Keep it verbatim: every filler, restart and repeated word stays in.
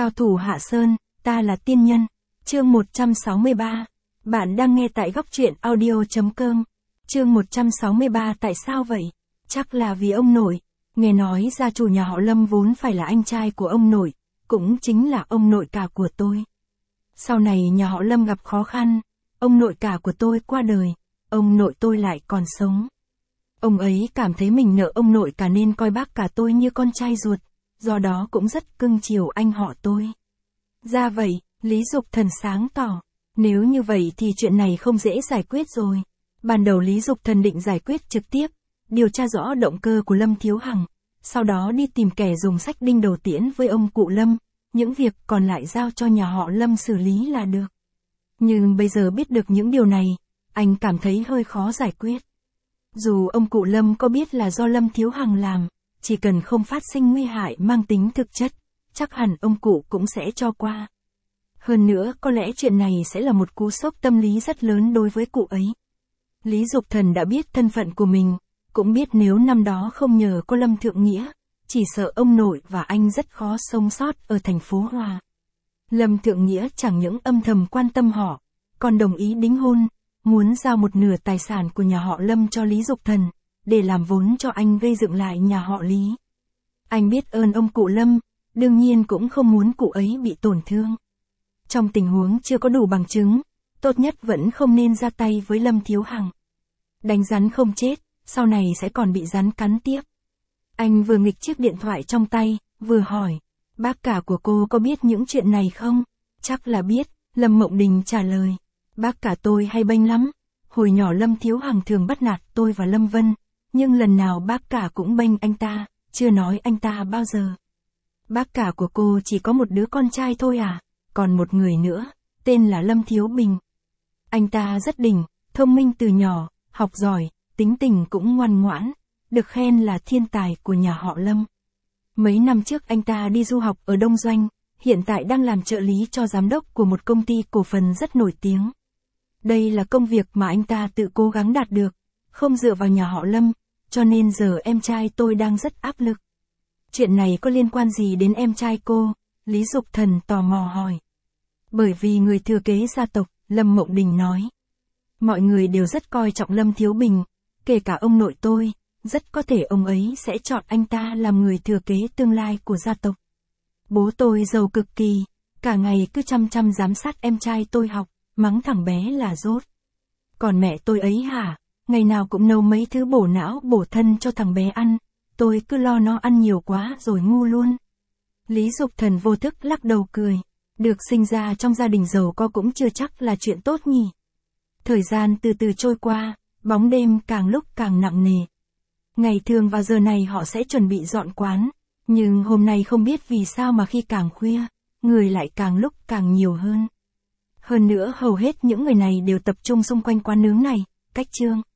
Cao thủ Hạ Sơn, ta là tiên nhân. Chương một trăm sáu mươi ba. Bạn đang nghe tại góc truyện audio chấm com. Chương một trăm sáu mươi ba. Tại sao vậy? Chắc là vì ông nội. Nghe nói gia chủ nhà họ Lâm vốn phải là anh trai của ông nội, cũng chính là ông nội cả của tôi. Sau này nhà họ Lâm gặp khó khăn, ông nội cả của tôi qua đời, ông nội tôi lại còn sống. Ông ấy cảm thấy mình nợ ông nội cả nên coi bác cả tôi như con trai ruột, do đó cũng rất cưng chiều anh họ tôi. Ra vậy, Lý Dục Thần sáng tỏ, nếu như vậy thì chuyện này không dễ giải quyết rồi. Ban đầu Lý Dục Thần định giải quyết trực tiếp, điều tra rõ động cơ của Lâm Thiếu Hằng, sau đó đi tìm kẻ dùng sách đinh đầu tiễn với ông cụ Lâm, những việc còn lại giao cho nhà họ Lâm xử lý là được. Nhưng bây giờ biết được những điều này, anh cảm thấy hơi khó giải quyết. Dù ông cụ Lâm có biết là do Lâm Thiếu Hằng làm, chỉ cần không phát sinh nguy hại mang tính thực chất, chắc hẳn ông cụ cũng sẽ cho qua. Hơn nữa có lẽ chuyện này sẽ là một cú sốc tâm lý rất lớn đối với cụ ấy. Lý Dục Thần đã biết thân phận của mình, cũng biết nếu năm đó không nhờ có Lâm Thượng Nghĩa, chỉ sợ ông nội và anh rất khó sống sót ở thành phố Hòa. Lâm Thượng Nghĩa chẳng những âm thầm quan tâm họ, còn đồng ý đính hôn, muốn giao một nửa tài sản của nhà họ Lâm cho Lý Dục Thần, để làm vốn cho anh gây dựng lại nhà họ Lý. Anh biết ơn ông cụ Lâm, đương nhiên cũng không muốn cụ ấy bị tổn thương. Trong tình huống chưa có đủ bằng chứng, tốt nhất vẫn không nên ra tay với Lâm Thiếu Hằng. Đánh rắn không chết, sau này sẽ còn bị rắn cắn tiếp. Anh vừa nghịch chiếc điện thoại trong tay, vừa hỏi, bác cả của cô có biết những chuyện này không? Chắc là biết, Lâm Mộng Đình trả lời. Bác cả tôi hay bênh lắm, hồi nhỏ Lâm Thiếu Hằng thường bắt nạt tôi và Lâm Vân, nhưng lần nào bác cả cũng bênh anh ta, chưa nói anh ta bao giờ. Bác cả của cô chỉ có một đứa con trai thôi à, còn một người nữa, tên là Lâm Thiếu Bình. Anh ta rất đỉnh, thông minh từ nhỏ, học giỏi, tính tình cũng ngoan ngoãn, được khen là thiên tài của nhà họ Lâm. Mấy năm trước anh ta đi du học ở Đông Doanh, hiện tại đang làm trợ lý cho giám đốc của một công ty cổ phần rất nổi tiếng. Đây là công việc mà anh ta tự cố gắng đạt được, không dựa vào nhà họ Lâm, cho nên giờ em trai tôi đang rất áp lực. Chuyện này có liên quan gì đến em trai cô? Lý Dục Thần tò mò hỏi. Bởi vì người thừa kế gia tộc, Lâm Mộng Đình nói. Mọi người đều rất coi trọng Lâm Thiếu Bình, kể cả ông nội tôi, rất có thể ông ấy sẽ chọn anh ta làm người thừa kế tương lai của gia tộc. Bố tôi giàu cực kỳ, cả ngày cứ chăm chăm giám sát em trai tôi học, mắng thằng bé là dốt. Còn mẹ tôi ấy hả, ngày nào cũng nấu mấy thứ bổ não bổ thân cho thằng bé ăn, tôi cứ lo nó ăn nhiều quá rồi ngu luôn. Lý Dục Thần vô thức lắc đầu cười, được sinh ra trong gia đình giàu có cũng chưa chắc là chuyện tốt nhỉ. Thời gian từ từ trôi qua, bóng đêm càng lúc càng nặng nề. Ngày thường vào giờ này họ sẽ chuẩn bị dọn quán, nhưng hôm nay không biết vì sao mà khi càng khuya, người lại càng lúc càng nhiều hơn. Hơn nữa hầu hết những người này đều tập trung xung quanh quán nướng này, cách Trương